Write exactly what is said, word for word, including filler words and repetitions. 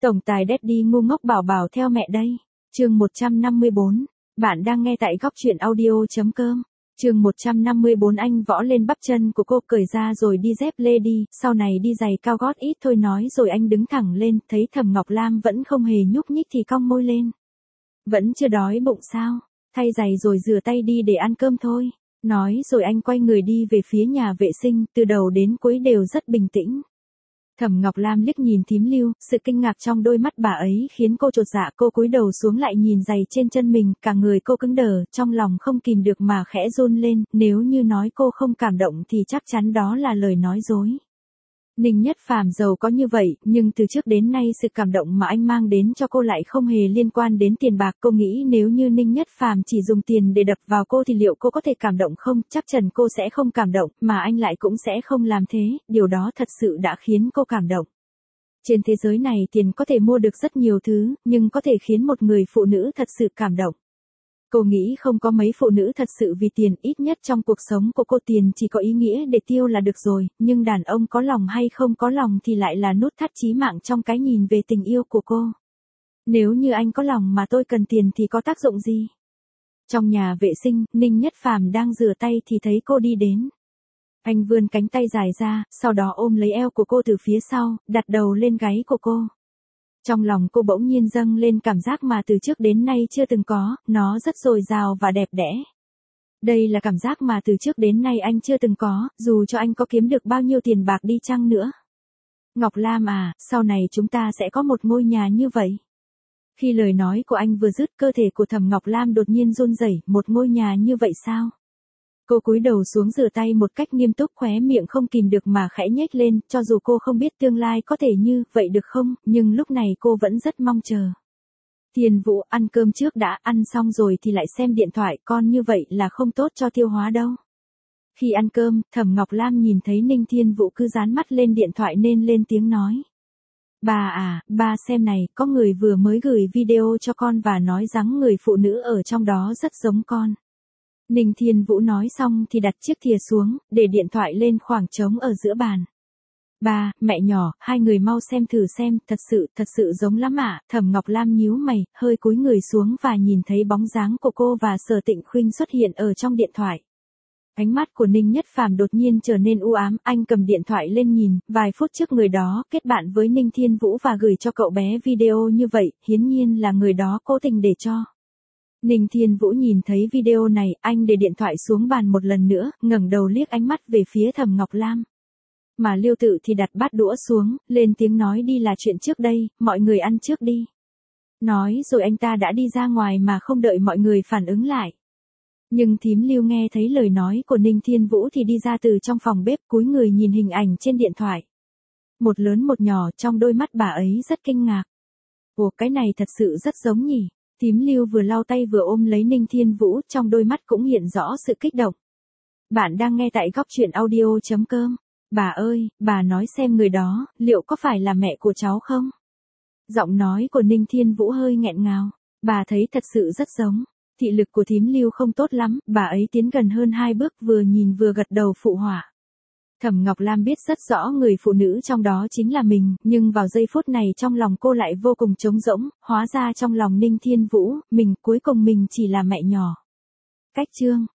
Tổng tài Daddy ngu ngốc bảo bảo theo mẹ đây. Chương một trăm năm mươi bốn. Bạn đang nghe tại góc truyện audio.com. Chương một trăm năm mươi bốn. Anh võ lên bắp chân của cô, cởi ra rồi đi dép lê đi, sau này đi giày cao gót ít thôi nói rồi anh đứng thẳng lên, thấy Thẩm Ngọc Lam vẫn không hề nhúc nhích thì cong môi lên. Vẫn chưa đói bụng sao? Thay giày rồi rửa tay đi để ăn cơm thôi. Nói rồi anh quay người đi về phía nhà vệ sinh, từ đầu đến cuối đều rất bình tĩnh. Thẩm Ngọc Lam liếc nhìn Thím Lưu, sự kinh ngạc trong đôi mắt bà ấy khiến cô chột dạ, cô cúi đầu xuống lại nhìn giày trên chân mình, cả người cô cứng đờ, trong lòng không kìm được mà khẽ run lên, nếu như nói cô không cảm động thì chắc chắn đó là lời nói dối. Ninh Nhất Phàm giàu có như vậy, nhưng từ trước đến nay sự cảm động mà anh mang đến cho cô lại không hề liên quan đến tiền bạc. Cô nghĩ nếu như Ninh Nhất Phàm chỉ dùng tiền để đập vào cô thì liệu cô có thể cảm động không? Chắc chắn cô sẽ không cảm động, mà anh lại cũng sẽ không làm thế, điều đó thật sự đã khiến cô cảm động. Trên thế giới này tiền có thể mua được rất nhiều thứ, nhưng có thể khiến một người phụ nữ thật sự cảm động. Cô nghĩ không có mấy phụ nữ thật sự vì tiền, ít nhất trong cuộc sống của cô tiền chỉ có ý nghĩa để tiêu là được rồi, nhưng đàn ông có lòng hay không có lòng thì lại là nút thắt chí mạng trong cái nhìn về tình yêu của cô. Nếu như anh có lòng mà tôi cần tiền thì có tác dụng gì? Trong nhà vệ sinh, Ninh Nhất Phàm đang rửa tay thì thấy cô đi đến. Anh vươn cánh tay dài ra, sau đó ôm lấy eo của cô từ phía sau, đặt đầu lên gáy của cô. Trong lòng cô bỗng nhiên dâng lên cảm giác mà từ trước đến nay chưa từng có, nó rất dồi dào và đẹp đẽ. Đây là cảm giác mà từ trước đến nay anh chưa từng có, dù cho anh có kiếm được bao nhiêu tiền bạc đi chăng nữa. Ngọc Lam à, sau này chúng ta sẽ có một ngôi nhà như vậy. Khi lời nói của anh vừa dứt, cơ thể của Thẩm Ngọc Lam đột nhiên run rẩy, một ngôi nhà như vậy sao? Cô cúi đầu xuống rửa tay một cách nghiêm túc, khóe miệng không kìm được mà khẽ nhếch lên, cho dù cô không biết tương lai có thể như vậy được không, nhưng lúc này cô vẫn rất mong chờ. Thiên Vũ, ăn cơm trước đã, ăn xong rồi thì lại xem điện thoại, con như vậy là không tốt cho tiêu hóa đâu. Khi ăn cơm, Thẩm Ngọc Lam nhìn thấy Ninh Thiên Vũ cứ dán mắt lên điện thoại nên lên tiếng nói. Bà à, ba xem này, có người vừa mới gửi video cho con và nói rằng người phụ nữ ở trong đó rất giống con. Ninh Thiên Vũ nói xong thì đặt chiếc thìa xuống, để điện thoại lên khoảng trống ở giữa bàn. Ba, mẹ nhỏ, hai người mau xem thử xem, thật sự, thật sự giống lắm ạ. Thẩm Ngọc Lam nhíu mày, hơi cúi người xuống và nhìn thấy bóng dáng của cô và Sở Tịnh Khuynh xuất hiện ở trong điện thoại. Ánh mắt của Ninh Nhất Phàm đột nhiên trở nên u ám, anh cầm điện thoại lên nhìn, vài phút trước người đó kết bạn với Ninh Thiên Vũ và gửi cho cậu bé video như vậy, hiển nhiên là người đó cố tình để cho. Ninh Thiên Vũ nhìn thấy video này, anh để điện thoại xuống bàn một lần nữa, ngẩng đầu liếc ánh mắt về phía Thẩm Ngọc Lam. Mà Liêu Tự thì đặt bát đũa xuống, lên tiếng nói đi là chuyện trước đây, mọi người ăn trước đi. Nói rồi anh ta đã đi ra ngoài mà không đợi mọi người phản ứng lại. Nhưng Thím Lưu nghe thấy lời nói của Ninh Thiên Vũ thì đi ra từ trong phòng bếp, cúi người nhìn hình ảnh trên điện thoại. Một lớn một nhỏ, trong đôi mắt bà ấy rất kinh ngạc. Ồ, cái này thật sự rất giống nhỉ. Thím Lưu vừa lau tay vừa ôm lấy Ninh Thiên Vũ, trong đôi mắt cũng hiện rõ sự kích động. Bạn đang nghe tại góc truyện audio.com. Bà ơi, bà nói xem người đó, liệu có phải là mẹ của cháu không? Giọng nói của Ninh Thiên Vũ hơi nghẹn ngào. Bà thấy thật sự rất giống. Thị lực của Thím Lưu không tốt lắm, bà ấy tiến gần hơn hai bước vừa nhìn vừa gật đầu phụ họa. Thẩm Ngọc Lam biết rất rõ người phụ nữ trong đó chính là mình, nhưng vào giây phút này trong lòng cô lại vô cùng trống rỗng, hóa ra trong lòng Ninh Thiên Vũ, mình cuối cùng mình chỉ là mẹ nhỏ. Cách chương